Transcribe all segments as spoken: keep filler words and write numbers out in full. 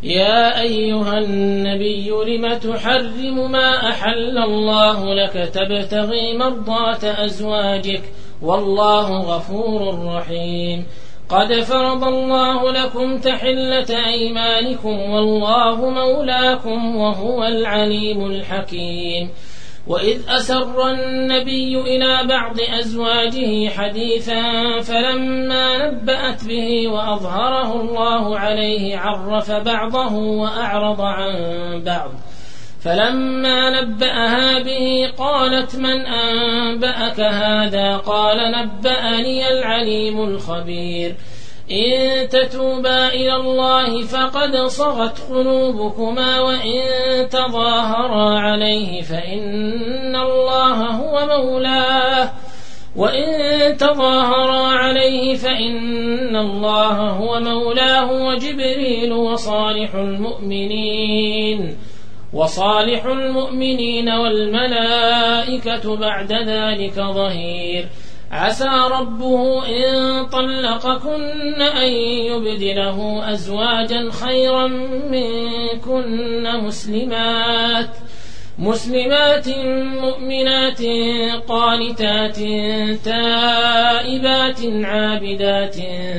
يا أيها النبي لم تحرم ما أحل الله لك تبتغي مرضات أزواجك والله غفور رحيم قد فرض الله لكم تحلة أيمانكم والله مولاكم وهو العليم الحكيم وإذ أسر النبي إلى بعض أزواجه حديثا فلما نبأت به وأظهره الله عليه عرف بعضه وأعرض عن بعض فلما نبأها به قالت من أنبأك هذا قال نبأني العليم الخبير إن تتوبا إلى الله فقد صغت قلوبكما وإن تظاهرا عليه فإن الله هو مولاه وإن تظاهرا عليه فإن الله هو مولاه وجبريل وصالح المؤمنين وصالح المؤمنين والملائكة بعد ذلك ظهير عسى ربه إن طلقكن أن يبدله أزواجا خيرا منكن مسلمات مسلمات مؤمنات قانتات تائبات عابدات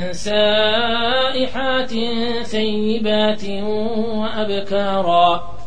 سائحات ثيبات وأبكارا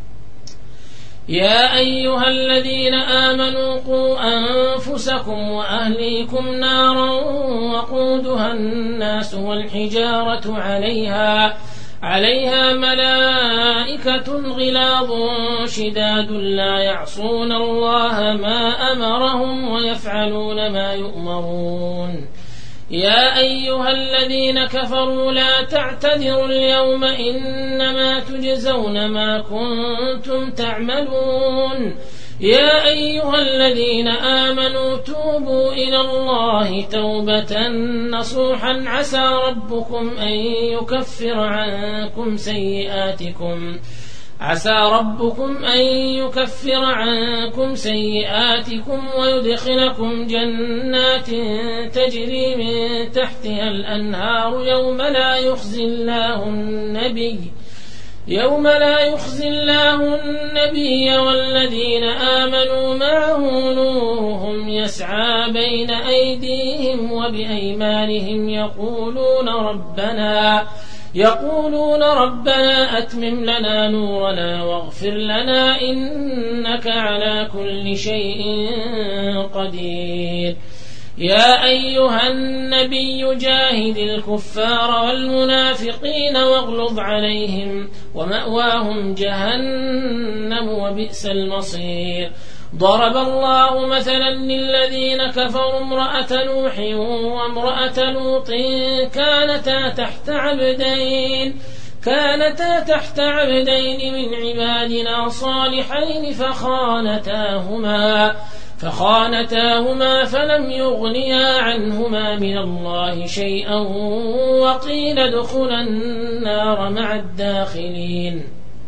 يا أيها الذين آمنوا قوا أنفسكم وأهليكم نارا وقودها الناس والحجارة عليها عليها ملائكة غلاظ شداد لا يعصون الله ما أمرهم ويفعلون ما يؤمرون يا أيها الذين كفروا لا تعتذروا اليوم إنما تجزون ما كنتم تعملون يا أيها الذين آمنوا توبوا إلى الله توبة نصوحا عسى ربكم أن يكفر عنكم سيئاتكم عسى ربكم أن يكفر عنكم سيئاتكم ويدخلكم جنات تجري من تحتها الأنهار يوم لا يخزي الله النبي يوم لا يخزي الله النبي والذين آمنوا معه نورهم يسعى بين أيديهم وبأيمانهم يقولون ربنا يقولون ربنا أتمم لنا نورنا واغفر لنا إنك على كل شيء قدير يا أيها النبي جاهد الكفار والمنافقين واغلظ عليهم ومأواهم جهنم وبئس المصير ضرب الله مثلا للذين كفروا امرأة نوح وامرأة لوط كانتا تحت عبدين كانتا تحت عبدين من عبادنا صالحين فخانتاهما فخانتاهما فلم يغنيا عنهما من الله شيئا وقيل ادخلا النار مع الداخلين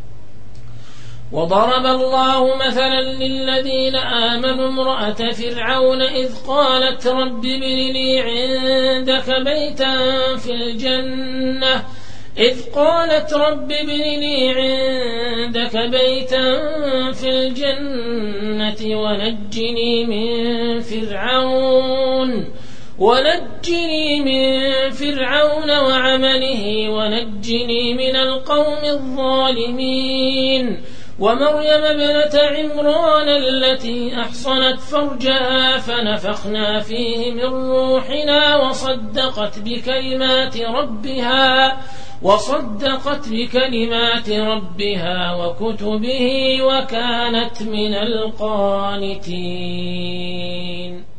وضرب الله مثلا للذين آمنوا امرأة فرعون إذ قالت رب ابن لي عندك بيتا في الجنة إذ قالت رب ابن لي عندك بيتا في الجنة ونجني من فرعون ونجني من فرعون وعمله ونجني من القوم الظالمين ومريم ابنة عمران التي أحصنت فرجها فنفخنا فيه من روحنا وصدقت بكلمات ربها وصدقت بكلمات ربها وكتبه وكانت من القانتين.